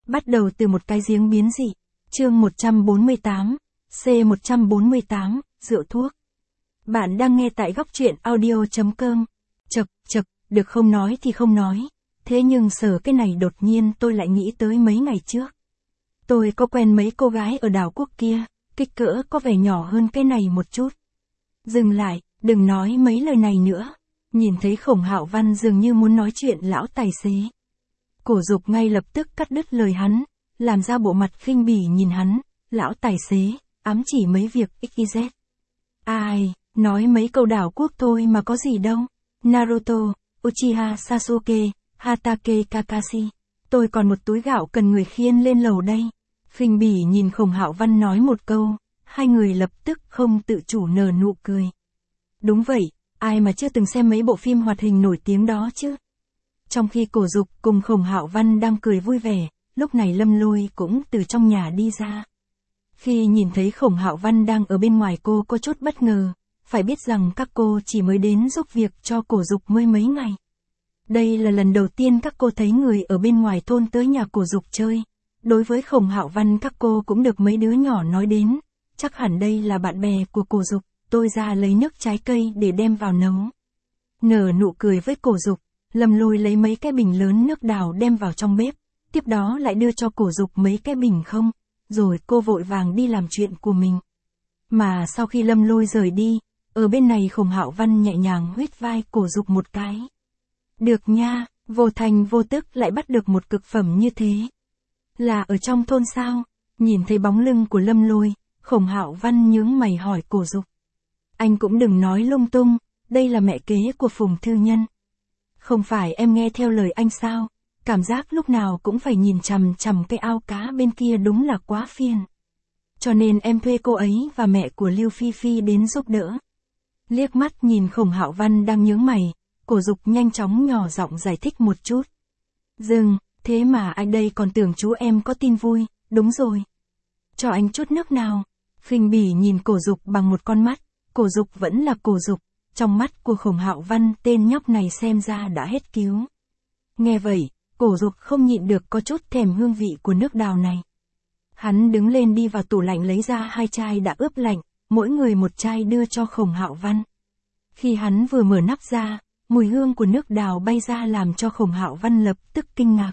Bắt đầu từ một cái giếng biến dị. Chương 148, C148, rượu thuốc. Bạn đang nghe tại góc truyện audio.com. Chậc, được không nói thì không nói. Thế nhưng sở cái này đột nhiên tôi lại nghĩ tới mấy ngày trước. Tôi có quen mấy cô gái ở đảo quốc kia, kích cỡ có vẻ nhỏ hơn cái này một chút. Dừng lại, đừng nói mấy lời này nữa. Nhìn thấy Khổng Hạo Văn dường như muốn nói chuyện lão tài xế. Cổ Dục ngay lập tức cắt đứt lời hắn, làm ra bộ mặt khinh bỉ nhìn hắn, lão tài xế, ám chỉ mấy việc XYZ. Ai, nói mấy câu đảo quốc thôi mà có gì đâu. Naruto, Uchiha Sasuke, Hatake Kakashi. Tôi còn một túi gạo cần người khiêng lên lầu đây. Khinh bỉ nhìn Khổng Hạo Văn nói một câu, hai người lập tức không tự chủ nở nụ cười. Đúng vậy, ai mà chưa từng xem mấy bộ phim hoạt hình nổi tiếng đó chứ. Trong khi Cổ Dục cùng Khổng Hạo Văn đang cười vui vẻ, lúc này Lâm Lôi cũng từ trong nhà đi ra. Khi nhìn thấy Khổng Hạo Văn đang ở bên ngoài cô có chút bất ngờ, phải biết rằng các cô chỉ mới đến giúp việc cho Cổ Dục mới mấy ngày. Đây là lần đầu tiên các cô thấy người ở bên ngoài thôn tới nhà Cổ Dục chơi. Đối với Khổng Hạo Văn các cô cũng được mấy đứa nhỏ nói đến, chắc hẳn đây là bạn bè của Cổ Dục, tôi ra lấy nước trái cây để đem vào nấu. Nở nụ cười với Cổ Dục, Lâm Lôi lấy mấy cái bình lớn nước đào đem vào trong bếp, tiếp đó lại đưa cho Cổ Dục mấy cái bình không, rồi cô vội vàng đi làm chuyện của mình. Mà sau khi Lâm Lôi rời đi, ở bên này Khổng Hạo Văn nhẹ nhàng huýt vai Cổ Dục một cái. Được nha, vô thành vô tức lại bắt được một cực phẩm như thế. Là ở trong thôn sao? Nhìn thấy bóng lưng của Lâm Lôi, Khổng Hạo Văn nhướng mày hỏi Cổ Dục. Anh cũng đừng nói lung tung, đây là mẹ kế của Phùng Thư Nhân. Không phải em nghe theo lời anh sao? Cảm giác lúc nào cũng phải nhìn chằm chằm cái ao cá bên kia đúng là quá phiền. Cho nên em thuê cô ấy và mẹ của Lưu Phi Phi đến giúp đỡ. Liếc mắt nhìn Khổng Hạo Văn đang nhướng mày, Cổ Dục nhanh chóng nhỏ giọng giải thích một chút. Dừng, thế mà anh đây còn tưởng chú em có tin vui, đúng rồi. Cho anh chút nước nào. Khinh bỉ nhìn Cổ Dục bằng một con mắt, Cổ Dục vẫn là Cổ Dục, trong mắt của Khổng Hạo Văn tên nhóc này xem ra đã hết cứu. Nghe vậy, Cổ Dục không nhịn được có chút thèm hương vị của nước đào này. Hắn đứng lên đi vào tủ lạnh lấy ra 2 chai đã ướp lạnh, mỗi người một chai đưa cho Khổng Hạo Văn. Khi hắn vừa mở nắp ra, mùi hương của nước đào bay ra làm cho Khổng Hạo Văn lập tức kinh ngạc.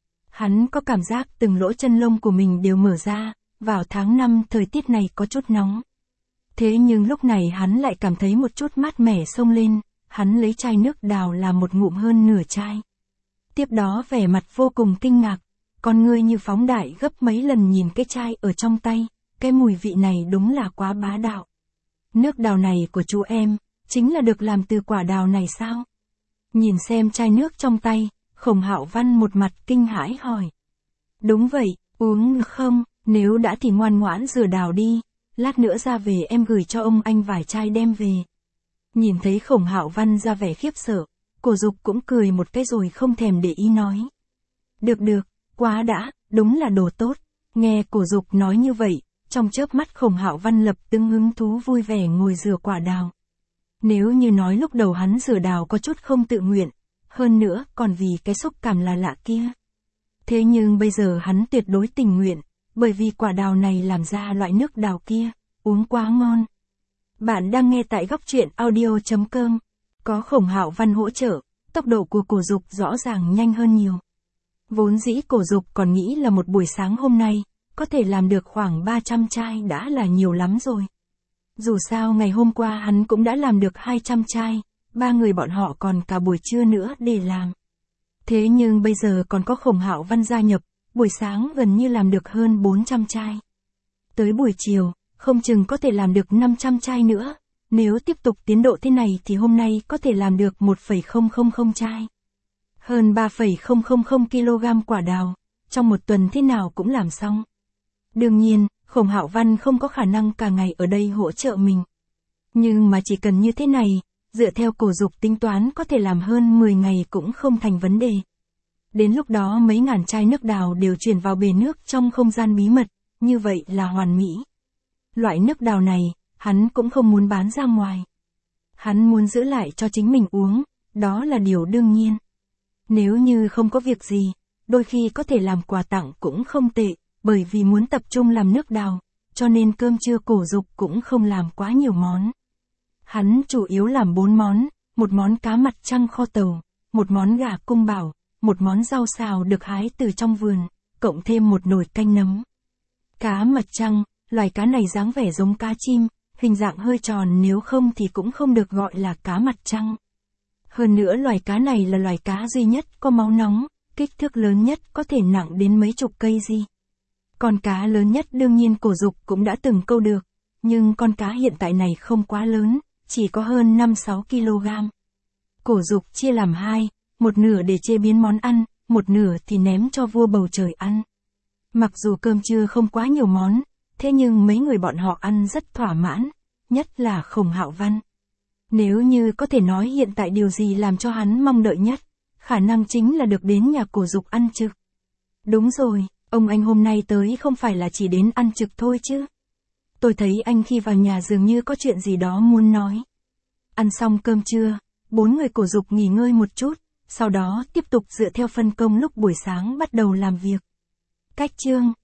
Hắn có cảm giác từng lỗ chân lông của mình đều mở ra, vào tháng 5 thời tiết này có chút nóng. Thế nhưng lúc này hắn lại cảm thấy một chút mát mẻ xông lên, hắn lấy chai nước đào làm một ngụm hơn nửa chai. Tiếp đó vẻ mặt vô cùng kinh ngạc, con ngươi như phóng đại gấp mấy lần nhìn cái chai ở trong tay, cái mùi vị này đúng là quá bá đạo. Nước đào này của chú em, chính là được làm từ quả đào này sao? Nhìn xem chai nước trong tay, Khổng Hạo Văn một mặt kinh hãi hỏi. Đúng vậy, uống được không? Nếu đã thì ngoan ngoãn rửa đào đi, lát nữa ra về em gửi cho ông anh vài chai đem về. Nhìn thấy Khổng Hạo Văn ra vẻ khiếp sợ, Cổ Dục cũng cười một cái rồi không thèm để ý nói. Được, quá đã, đúng là đồ tốt. Nghe Cổ Dục nói như vậy, trong chớp mắt Khổng Hạo Văn lập tức hứng thú vui vẻ ngồi rửa quả đào. Nếu như nói lúc đầu hắn rửa đào có chút không tự nguyện, hơn nữa còn vì cái xúc cảm là lạ kia. Thế nhưng bây giờ hắn tuyệt đối tình nguyện, bởi vì quả đào này làm ra loại nước đào kia, uống quá ngon. Bạn đang nghe tại góc truyện audio.com. Có Khổng Hạo Văn hỗ trợ, tốc độ của Cổ Dục rõ ràng nhanh hơn nhiều. Vốn dĩ Cổ Dục còn nghĩ là một buổi sáng hôm nay, có thể làm được khoảng 300 chai đã là nhiều lắm rồi. Dù sao ngày hôm qua hắn cũng đã làm được 200 chai, 3 người bọn họ còn cả buổi trưa nữa để làm. Thế nhưng bây giờ còn có Khổng Hạo Văn gia nhập, buổi sáng gần như làm được hơn 400 chai. Tới buổi chiều, không chừng có thể làm được 500 chai nữa. Nếu tiếp tục tiến độ thế này thì hôm nay có thể làm được 1,000 chai. Hơn 3,000 kg quả đào, trong một tuần thế nào cũng làm xong. Đương nhiên, Khổng Hạo Văn không có khả năng cả ngày ở đây hỗ trợ mình. Nhưng mà chỉ cần như thế này, dựa theo Cổ Dục tính toán có thể làm hơn 10 ngày cũng không thành vấn đề. Đến lúc đó mấy ngàn chai nước đào đều chuyển vào bể nước trong không gian bí mật, như vậy là hoàn mỹ. Loại nước đào này, hắn cũng không muốn bán ra ngoài. Hắn muốn giữ lại cho chính mình uống, đó là điều đương nhiên. Nếu như không có việc gì, đôi khi có thể làm quà tặng cũng không tệ, bởi vì muốn tập trung làm nước đào, cho nên cơm trưa Cổ Dục cũng không làm quá nhiều món. Hắn chủ yếu làm 4 món, một món cá mặt trăng kho tàu, một món gà cung bảo, một món rau xào được hái từ trong vườn, cộng thêm một nồi canh nấm. Cá mặt trăng, loài cá này dáng vẻ giống cá chim, hình dạng hơi tròn, nếu không thì cũng không được gọi là cá mặt trăng. Hơn nữa loài cá này là loài cá duy nhất có máu nóng, kích thước lớn nhất có thể nặng đến mấy chục kg. Con cá lớn nhất đương nhiên Cổ Dục cũng đã từng câu được, nhưng con cá hiện tại này không quá lớn, chỉ có hơn 5-6 kg. Cổ Dục chia làm hai, một nửa để chế biến món ăn, một nửa thì ném cho vua bầu trời ăn. Mặc dù cơm trưa không quá nhiều món, thế nhưng mấy người bọn họ ăn rất thỏa mãn, nhất là Khổng Hạo Văn. Nếu như có thể nói hiện tại điều gì làm cho hắn mong đợi nhất, khả năng chính là được đến nhà Cổ Dục ăn trực. Đúng rồi, ông anh hôm nay tới không phải là chỉ đến ăn trực thôi chứ. Tôi thấy anh khi vào nhà dường như có chuyện gì đó muốn nói. Ăn xong cơm trưa, 4 người Cổ Dục nghỉ ngơi một chút, sau đó tiếp tục dựa theo phân công lúc buổi sáng bắt đầu làm việc. Cách chương